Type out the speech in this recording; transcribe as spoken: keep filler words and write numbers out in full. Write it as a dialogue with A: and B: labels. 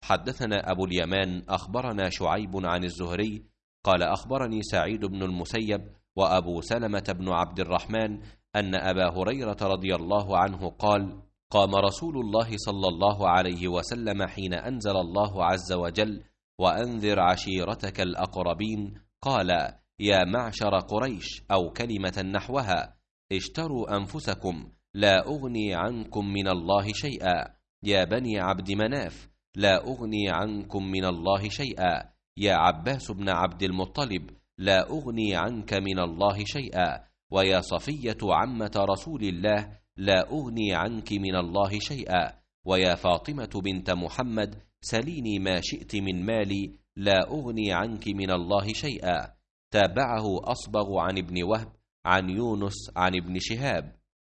A: حدثنا أبو اليمان أخبرنا شعيب عن الزهري قال أخبرني سعيد بن المسيب وأبو سلمة بن عبد الرحمن أن أبا هريرة رضي الله عنه قال: قام رسول الله صلى الله عليه وسلم حين أنزل الله عز وجل: وأنذر عشيرتك الأقربين، قال: يا معشر قريش، أو كلمة نحوها: اشتروا أنفسكم لا أغني عنكم من الله شيئا، يا بني عبد مناف لا أغني عنكم من الله شيئا، يا عباس بن عبد المطلب لا أغني عنك من الله شيئا، ويا صفية عمة رسول الله لا أغني عنك من الله شيئا، ويا فاطمة بنت محمد سليني ما شئت من مالي لا أغني عنك من الله شيئا. تابعه أصبغ عن ابن وهب عن يونس عن ابن شهاب.